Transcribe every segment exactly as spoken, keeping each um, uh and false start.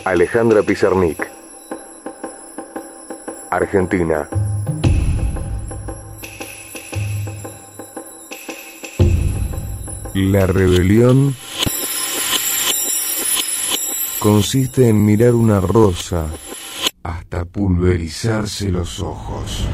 Alejandra Pizarnik. Argentina. La rebelión consiste en mirar una rosa hasta pulverizarse los ojos.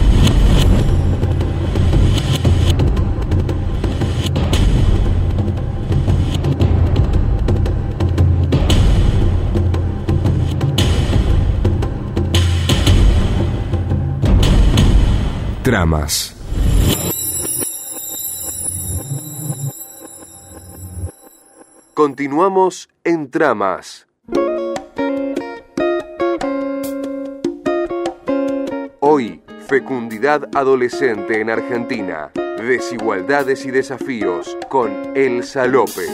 Tramas. Continuamos en Tramas. Hoy, fecundidad adolescente en Argentina, desigualdades y desafíos con Elsa López.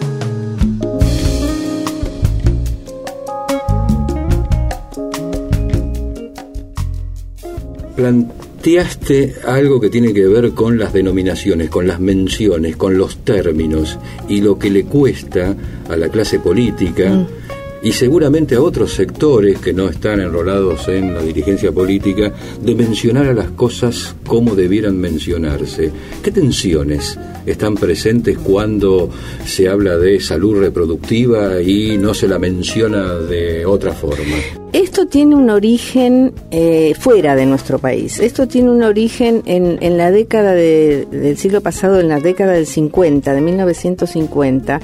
Planteaste algo que tiene que ver con las denominaciones, con las menciones, con los términos y lo que le cuesta a la clase política mm. y seguramente a otros sectores que no están enrolados en la dirigencia política de mencionar a las cosas como debieran mencionarse. ¿Qué tensiones están presentes cuando se habla de salud reproductiva y no se la menciona de otra forma? Esto tiene un origen eh, fuera de nuestro país. Esto tiene un origen en, en la década de, del siglo pasado, en la década del cincuenta, de mil novecientos cincuenta,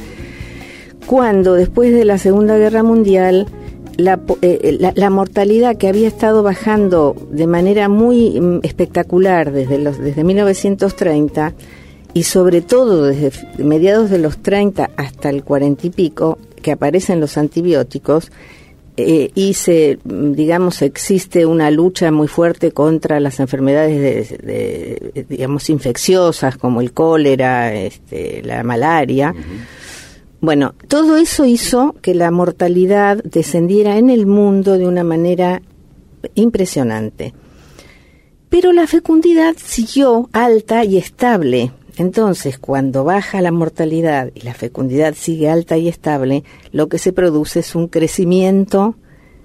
cuando después de la Segunda Guerra Mundial la, eh, la, la mortalidad que había estado bajando de manera muy mm, espectacular desde, los, desde mil novecientos treinta y sobre todo desde mediados de los treinta hasta el cuarenta y pico, que aparecen los antibióticos, Eh, y se, digamos, existe una lucha muy fuerte contra las enfermedades de, de, digamos, infecciosas como el cólera, este, la malaria. Uh-huh. Bueno, todo eso hizo que la mortalidad descendiera en el mundo de una manera impresionante. Pero la fecundidad siguió alta y estable. Entonces, cuando baja la mortalidad y la fecundidad sigue alta y estable, lo que se produce es un crecimiento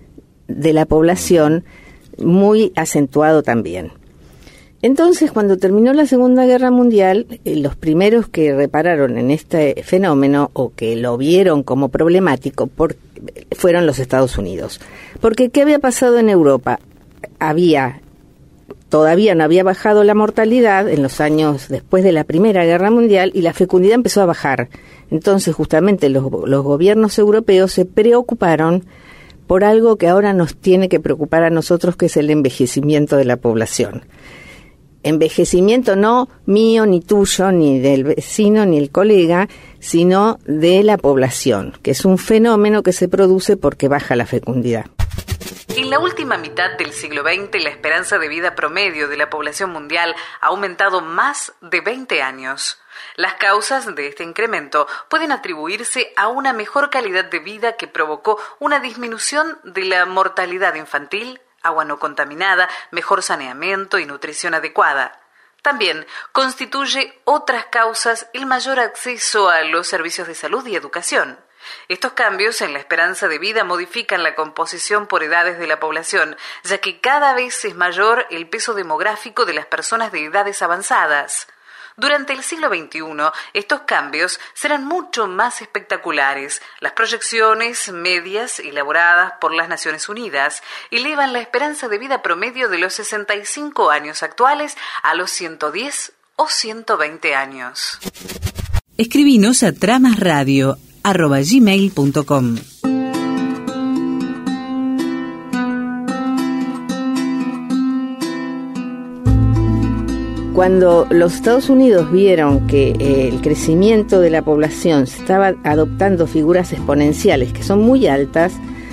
de la población muy acentuado también. Entonces, cuando terminó la Segunda Guerra Mundial, eh, los primeros que repararon en este fenómeno o que lo vieron como problemático por, fueron los Estados Unidos. Porque, ¿qué había pasado en Europa? Había... Todavía no había bajado la mortalidad en los años después de la Primera Guerra Mundial y la fecundidad empezó a bajar. Entonces, justamente los, los gobiernos europeos se preocuparon por algo que ahora nos tiene que preocupar a nosotros, que es el envejecimiento de la población. Envejecimiento no mío, ni tuyo, ni del vecino, ni el colega, sino de la población, que es un fenómeno que se produce porque baja la fecundidad. En la última mitad del siglo veinte, la esperanza de vida promedio de la población mundial ha aumentado más de veinte años. Las causas de este incremento pueden atribuirse a una mejor calidad de vida que provocó una disminución de la mortalidad infantil, agua no contaminada, mejor saneamiento y nutrición adecuada. También constituye otras causas el mayor acceso a los servicios de salud y educación. Estos cambios en la esperanza de vida modifican la composición por edades de la población, ya que cada vez es mayor el peso demográfico de las personas de edades avanzadas. Durante el siglo veintiuno, estos cambios serán mucho más espectaculares. Las proyecciones medias elaboradas por las Naciones Unidas elevan la esperanza de vida promedio de los sesenta y cinco años actuales a los ciento diez o ciento veinte años. Escribinos a tramasradio arroba gmail punto com. Cuando los Estados Unidos vieron que eh, el crecimiento de la población se estaba adoptando figuras exponenciales que son muy altas,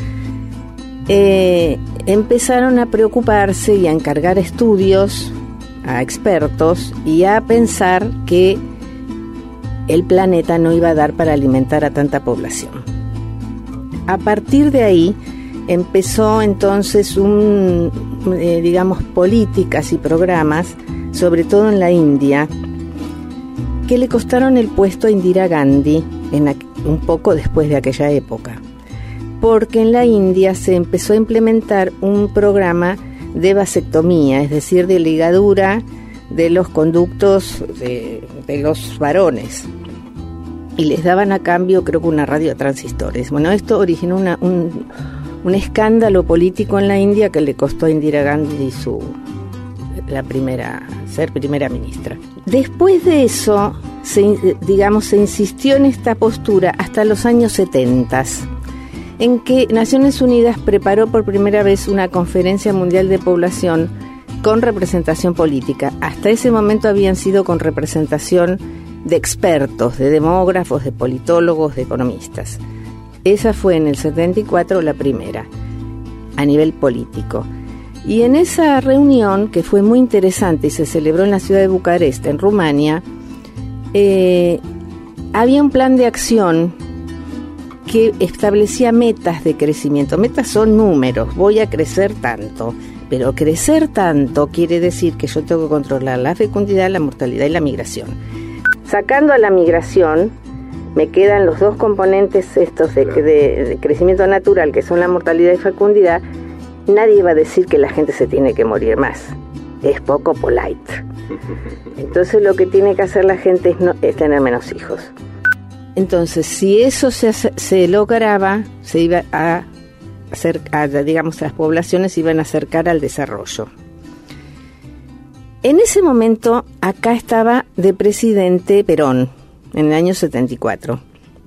eh, empezaron a preocuparse y a encargar estudios a expertos y a pensar que el planeta no iba a dar para alimentar a tanta población. A partir de ahí empezó entonces un, eh, digamos, políticas y programas, sobre todo en la India, que le costaron el puesto a Indira Gandhi en aqu- un poco después de aquella época. porque en la India se empezó a implementar un programa de vasectomía, es decir, de ligadura de los conductos de, de los varones. Y les daban a cambio, creo que una radio de transistores. Bueno, esto originó una, un, un escándalo político en la India que le costó a Indira Gandhi su, la primera, ser primera ministra. Después de eso, se, digamos, se insistió en esta postura hasta los años setenta, en que Naciones Unidas preparó por primera vez una conferencia mundial de población con representación política. Hasta ese momento habían sido con representación de expertos, de demógrafos, de politólogos, de economistas. Esa fue en el setenta y cuatro la primera, a nivel político. Y en esa reunión, que fue muy interesante y se celebró en la ciudad de Bucarest, en Rumania, eh, había un plan de acción que establecía metas de crecimiento. Metas son números, voy a crecer tanto, pero crecer tanto quiere decir que yo tengo que controlar la fecundidad, la mortalidad y la migración. Sacando a la migración, me quedan los dos componentes estos de, de, de crecimiento natural, que son la mortalidad y fecundidad. Nadie va a decir que la gente se tiene que morir más. Es poco polite. Entonces lo que tiene que hacer la gente es, no, es tener menos hijos. Entonces, si eso se, se lograba, se iba a acercar, digamos, las poblaciones se iban a acercar al desarrollo. En ese momento, acá estaba de presidente Perón, en el año setenta y cuatro.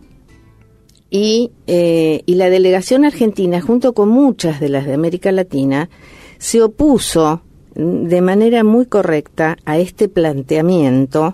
Y, eh, y la delegación argentina, junto con muchas de las de América Latina, se opuso de manera muy correcta a este planteamiento,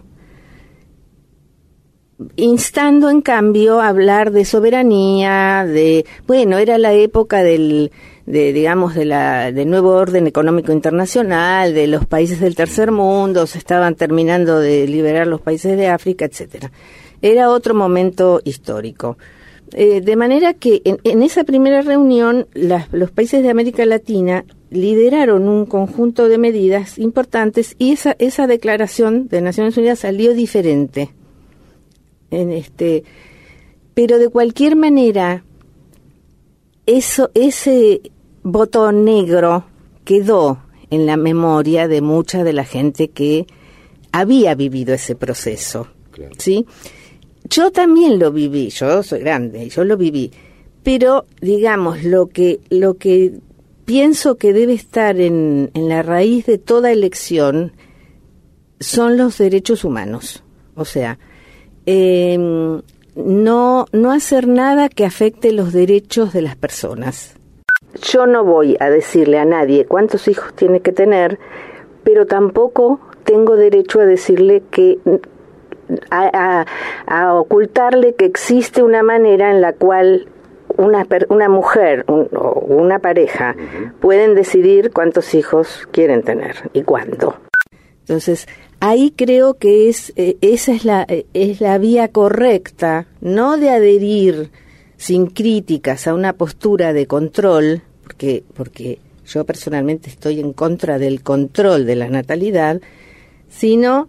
instando en cambio a hablar de soberanía, de, bueno, era la época del, de, digamos, de la, del nuevo orden económico internacional, de los países del tercer mundo, se estaban terminando de liberar los países de África, etcétera. Era otro momento histórico. Eh, de manera que en, en esa primera reunión las, los países de América Latina lideraron un conjunto de medidas importantes y esa, esa declaración de Naciones Unidas salió diferente. En este, pero de cualquier manera, eso, ese botón negro quedó en la memoria de mucha de la gente que había vivido ese proceso, claro. ¿Sí? Yo también lo viví, yo soy grande, yo lo viví, pero digamos, lo que, lo que pienso que debe estar en, en la raíz de toda elección son los derechos humanos, o sea, Eh, no, no hacer nada que afecte los derechos de las personas. Yo no voy a decirle a nadie cuántos hijos tiene que tener, pero tampoco tengo derecho a decirle que a, a, a ocultarle que existe una manera en la cual una, una mujer un, o una pareja uh-huh. pueden decidir cuántos hijos quieren tener y cuándo. Entonces, ahí creo que es eh, esa es la eh, es la vía correcta, no de adherir sin críticas a una postura de control, porque porque yo personalmente estoy en contra del control de la natalidad, sino,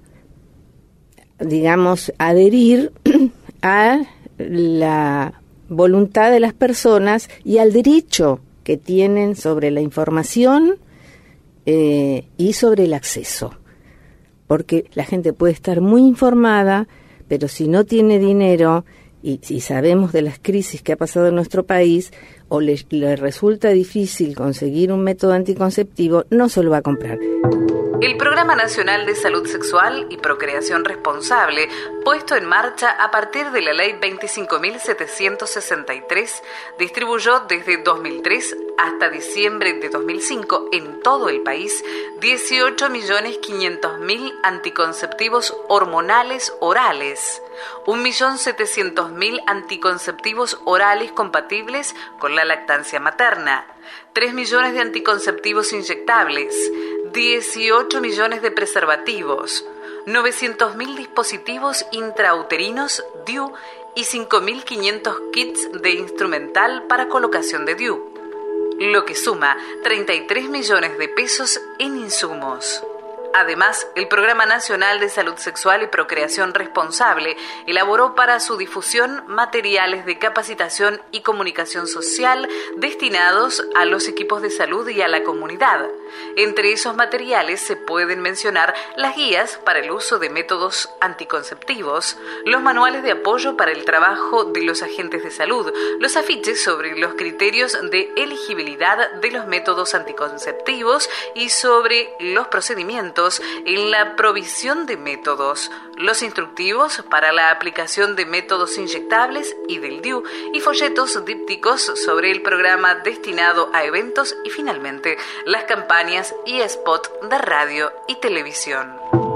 digamos, adherir a la voluntad de las personas y al derecho que tienen sobre la información eh, y sobre el acceso. Porque la gente puede estar muy informada, pero si no tiene dinero, y si sabemos de las crisis que ha pasado en nuestro país, o le, le resulta difícil conseguir un método anticonceptivo, no se lo va a comprar. El Programa Nacional de Salud Sexual y Procreación Responsable, puesto en marcha a partir de la Ley veinticinco mil setecientos sesenta y tres, distribuyó desde dos mil tres hasta diciembre de dos mil cinco en todo el país dieciocho millones quinientos mil anticonceptivos hormonales orales, un millón setecientos mil anticonceptivos orales compatibles con la lactancia materna, tres millones de anticonceptivos inyectables, dieciocho millones de preservativos, novecientos mil dispositivos intrauterinos D I U y cinco mil quinientos kits de instrumental para colocación de D I U, lo que suma treinta y tres millones de pesos en insumos. Además, el Programa Nacional de Salud Sexual y Procreación Responsable elaboró para su difusión materiales de capacitación y comunicación social destinados a los equipos de salud y a la comunidad. Entre esos materiales se pueden mencionar las guías para el uso de métodos anticonceptivos, los manuales de apoyo para el trabajo de los agentes de salud, los afiches sobre los criterios de elegibilidad de los métodos anticonceptivos y sobre los procedimientos en la provisión de métodos, los instructivos para la aplicación de métodos inyectables y del D I U y folletos dípticos sobre el programa destinado a eventos y finalmente las campañas y spot de radio y televisión.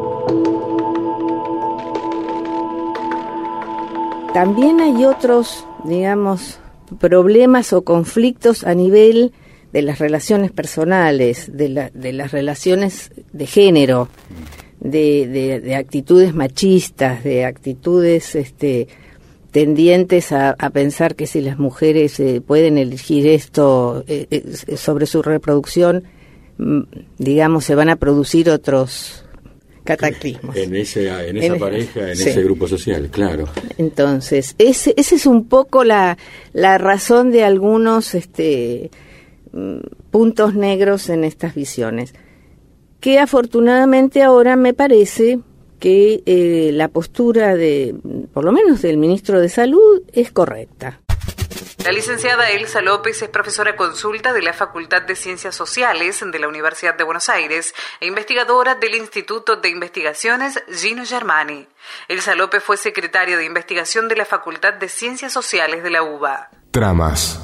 También hay otros, digamos, problemas o conflictos a nivel de las relaciones personales, de, la, de las relaciones de género, de, de, de actitudes machistas, de actitudes este, tendientes a, a pensar que si las mujeres eh, pueden elegir esto eh, eh, sobre su reproducción, digamos, se van a producir otros cataclismos. En, ese, en esa en pareja, en sí. ese grupo social, claro. Entonces, ese, ese es un poco la, la razón de algunos este, puntos negros en estas visiones, que afortunadamente ahora me parece que eh, la postura de, por lo menos del ministro de Salud, es correcta. La licenciada Elsa López es profesora consulta de la Facultad de Ciencias Sociales de la Universidad de Buenos Aires e investigadora del Instituto de Investigaciones Gino Germani. Elsa López fue secretaria de investigación de la Facultad de Ciencias Sociales de la U B A. Tramas.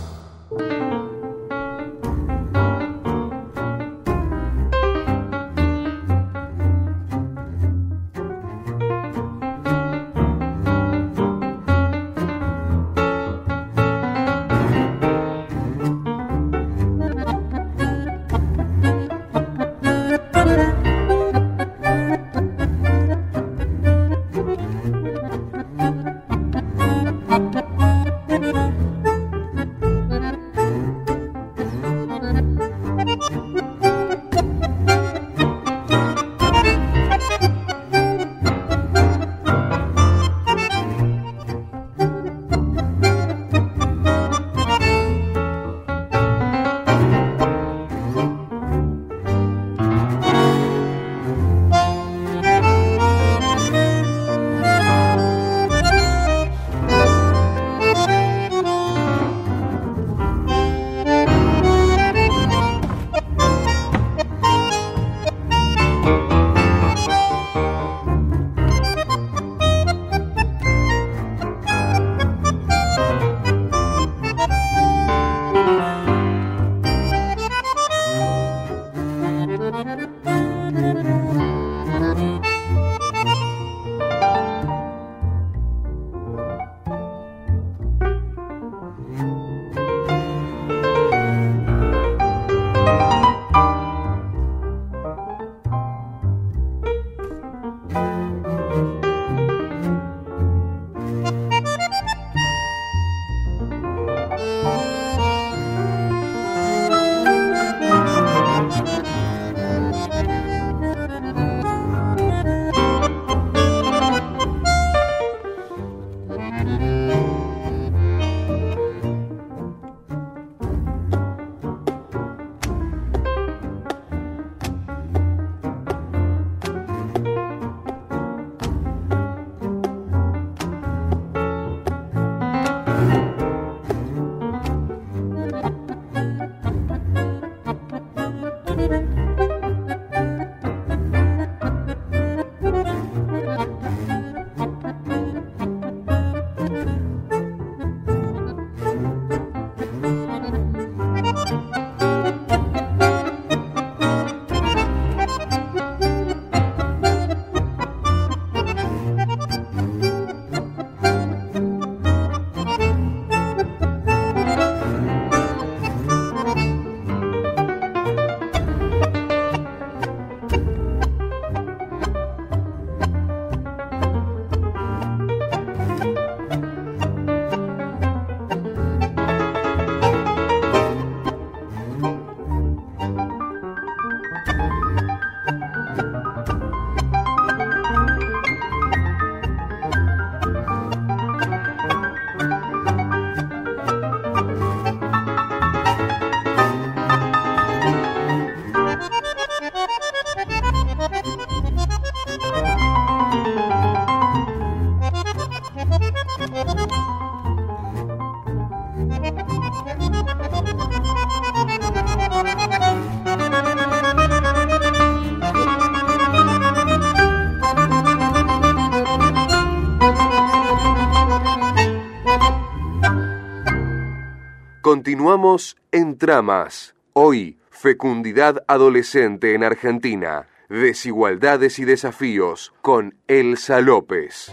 Continuamos en Tramas. Hoy, fecundidad adolescente en Argentina. Desigualdades y desafíos con Elsa López.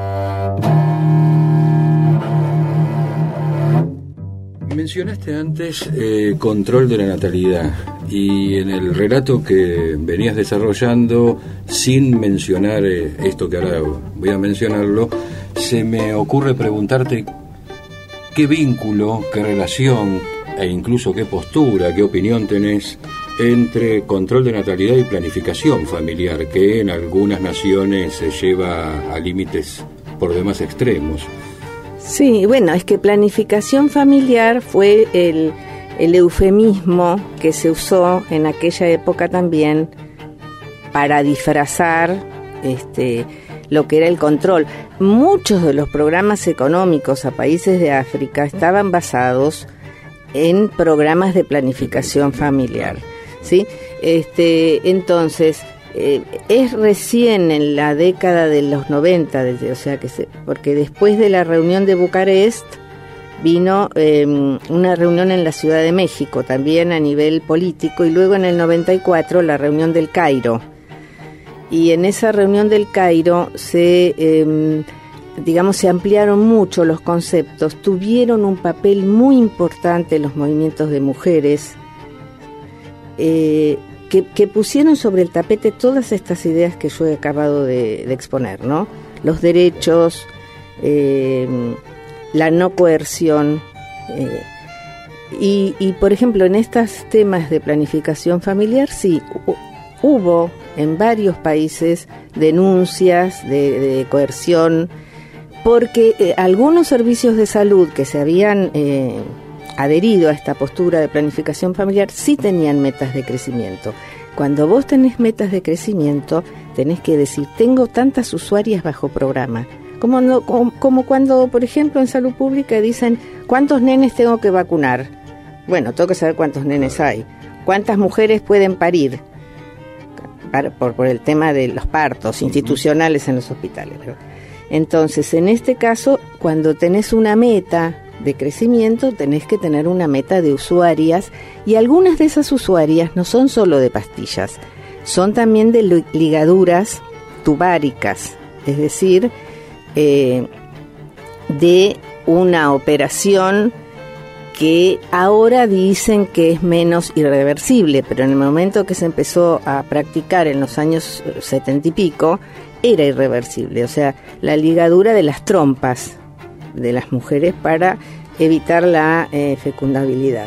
Mencionaste antes eh, control de la natalidad, y en el relato que venías desarrollando, sin mencionar eh, esto que ahora voy a mencionarlo, se me ocurre preguntarte qué vínculo, qué relación e incluso qué postura, qué opinión tenés entre control de natalidad y planificación familiar, que en algunas naciones se lleva a límites por demás extremos. Sí, bueno, es que planificación familiar fue el, el eufemismo que se usó en aquella época también para disfrazar este, lo que era el control. Muchos de los programas económicos a países de África estaban basados en programas de planificación familiar, ¿sí? Este, entonces... Eh, es recién en la década de los noventa, desde, o sea que se, porque después de la reunión de Bucarest vino eh, una reunión en la Ciudad de México, también a nivel político, y luego en el noventa y cuatro la reunión del Cairo. Y en esa reunión del Cairo se, eh, digamos, se ampliaron mucho los conceptos, tuvieron un papel muy importante los movimientos de mujeres, eh, Que, que pusieron sobre el tapete todas estas ideas que yo he acabado de, de exponer, ¿no? Los derechos, eh, la no coerción, eh, y, y por ejemplo en estos temas de planificación familiar sí hubo en varios países denuncias de, de coerción, porque eh, algunos servicios de salud que se habían eh, adherido a esta postura de planificación familiar sí tenían metas de crecimiento. Cuando vos tenés metas de crecimiento, tenés que decir, tengo tantas usuarias bajo programa. Como, no, como, como cuando, por ejemplo, en salud pública dicen, ¿cuántos nenes tengo que vacunar? Bueno, tengo que saber cuántos nenes hay. ¿Cuántas mujeres pueden parir? Para, por, por el tema de los partos institucionales en los hospitales. Entonces, en este caso, cuando tenés una meta de crecimiento, tenés que tener una meta de usuarias, y algunas de esas usuarias no son solo de pastillas, son también de ligaduras tubáricas, es decir, eh, de una operación que ahora dicen que es menos irreversible, pero en el momento que se empezó a practicar en los años setenta y pico, era irreversible, o sea, la ligadura de las trompas de las mujeres para evitar la eh, fecundabilidad.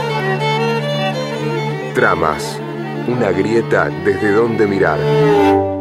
Tramas, una grieta desde donde mirar.